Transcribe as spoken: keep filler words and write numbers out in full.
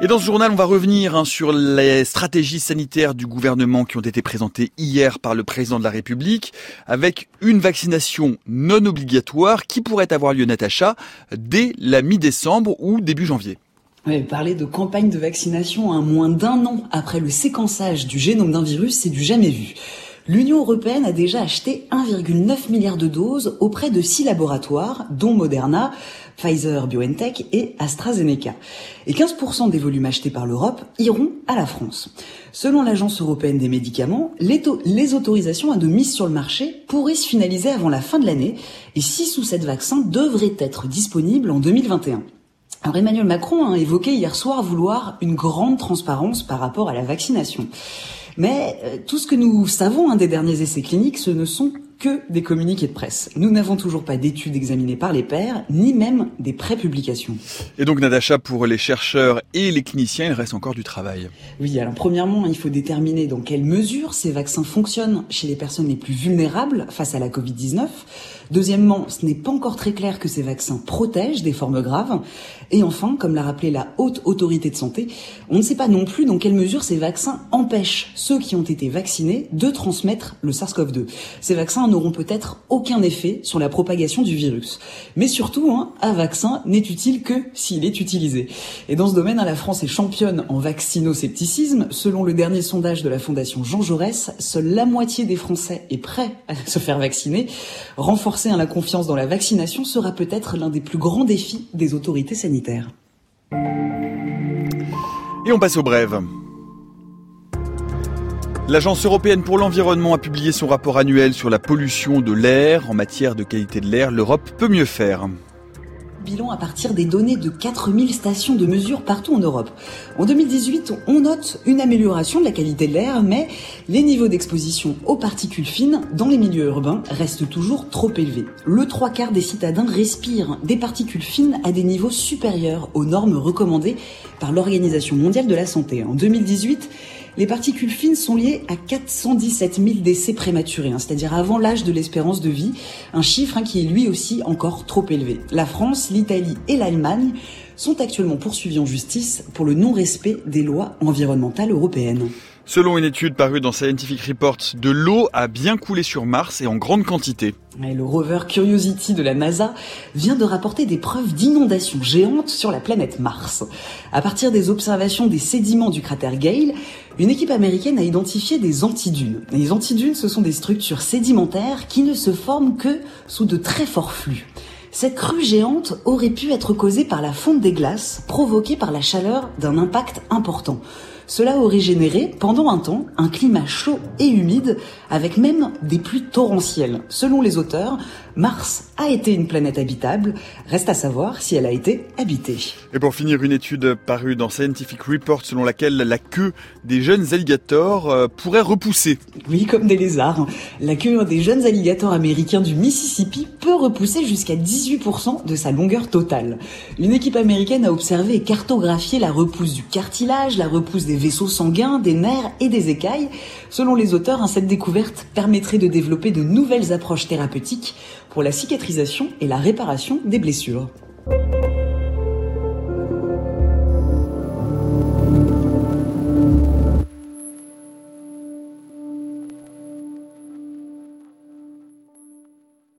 Et dans ce journal, on va revenir hein, sur les stratégies sanitaires du gouvernement qui ont été présentées hier par le président de la République, avec une vaccination non obligatoire qui pourrait avoir lieu, Natacha, dès la mi-décembre ou début janvier. Oui, parler de campagne de vaccination à moins d'un an après le séquençage du génome d'un virus, c'est du jamais vu. L'Union européenne a déjà acheté un virgule neuf milliard de doses auprès de six laboratoires, dont Moderna, Pfizer-BioNTech et AstraZeneca. Et quinze pour cent des volumes achetés par l'Europe iront à la France. Selon l'Agence européenne des médicaments, les, to- les autorisations de mise sur le marché pourraient se finaliser avant la fin de l'année et six ou sept vaccins devraient être disponibles en deux mille vingt et un. Alors Emmanuel Macron a évoqué hier soir vouloir une grande transparence par rapport à la vaccination. Mais euh, tout ce que nous savons hein, des derniers essais cliniques, ce ne sont que des communiqués de presse. Nous n'avons toujours pas d'études examinées par les pairs, ni même des prépublications. Et donc Natacha, pour les chercheurs et les cliniciens, il reste encore du travail. Oui, alors premièrement, il faut déterminer dans quelle mesure ces vaccins fonctionnent chez les personnes les plus vulnérables face à la covid dix-neuf. Deuxièmement, ce n'est pas encore très clair que ces vaccins protègent des formes graves. Et enfin, comme l'a rappelé la Haute Autorité de Santé, on ne sait pas non plus dans quelle mesure ces vaccins empêchent ceux qui ont été vaccinés de transmettre le SARS-C o V deux. Ces vaccins n'auront peut-être aucun effet sur la propagation du virus. Mais surtout, hein, un vaccin n'est utile que s'il est utilisé. Et dans ce domaine, hein, la France est championne en vaccinoscepticisme. Selon le dernier sondage de la Fondation Jean Jaurès, seule la moitié des Français est prêt à se faire vacciner. Renforcer hein, la confiance dans la vaccination sera peut-être l'un des plus grands défis des autorités sanitaires. Et on passe aux brèves. L'Agence européenne pour l'environnement a publié son rapport annuel sur la pollution de l'air. En matière de qualité de l'air, l'Europe peut mieux faire. Bilan à partir des données de quatre mille stations de mesure partout en Europe. En deux mille dix-huit, on note une amélioration de la qualité de l'air, mais les niveaux d'exposition aux particules fines dans les milieux urbains restent toujours trop élevés. Le trois quarts des citadins respirent des particules fines à des niveaux supérieurs aux normes recommandées par l'Organisation mondiale de la santé. En deux mille dix-huit, les particules fines sont liées à quatre cent dix-sept mille décès prématurés, hein, c'est-à-dire avant l'âge de l'espérance de vie, un chiffre hein, qui est lui aussi encore trop élevé. La France, l'Italie et l'Allemagne sont actuellement poursuivis en justice pour le non-respect des lois environnementales européennes. Selon une étude parue dans Scientific Reports, de l'eau a bien coulé sur Mars et en grande quantité. Et le rover Curiosity de la NASA vient de rapporter des preuves d'inondations géantes sur la planète Mars. À partir des observations des sédiments du cratère Gale, une équipe américaine a identifié des antidunes. Et les antidunes, ce sont des structures sédimentaires qui ne se forment que sous de très forts flux. Cette crue géante aurait pu être causée par la fonte des glaces, provoquée par la chaleur d'un impact important. Cela aurait généré, pendant un temps, un climat chaud et humide, avec même des pluies torrentielles. Selon les auteurs, Mars a été une planète habitable. Reste à savoir si elle a été habitée. Et pour finir, une étude parue dans Scientific Reports selon laquelle la queue des jeunes alligators euh, pourrait repousser. Oui, comme des lézards. La queue des jeunes alligators américains du Mississippi peut repousser jusqu'à dix-huit pour cent de sa longueur totale. Une équipe américaine a observé et cartographié la repousse du cartilage, la repousse des vaisseaux sanguins, des nerfs et des écailles. Selon les auteurs, cette découverte permettrait de développer de nouvelles approches thérapeutiques pour la cicatrisation et la réparation des blessures.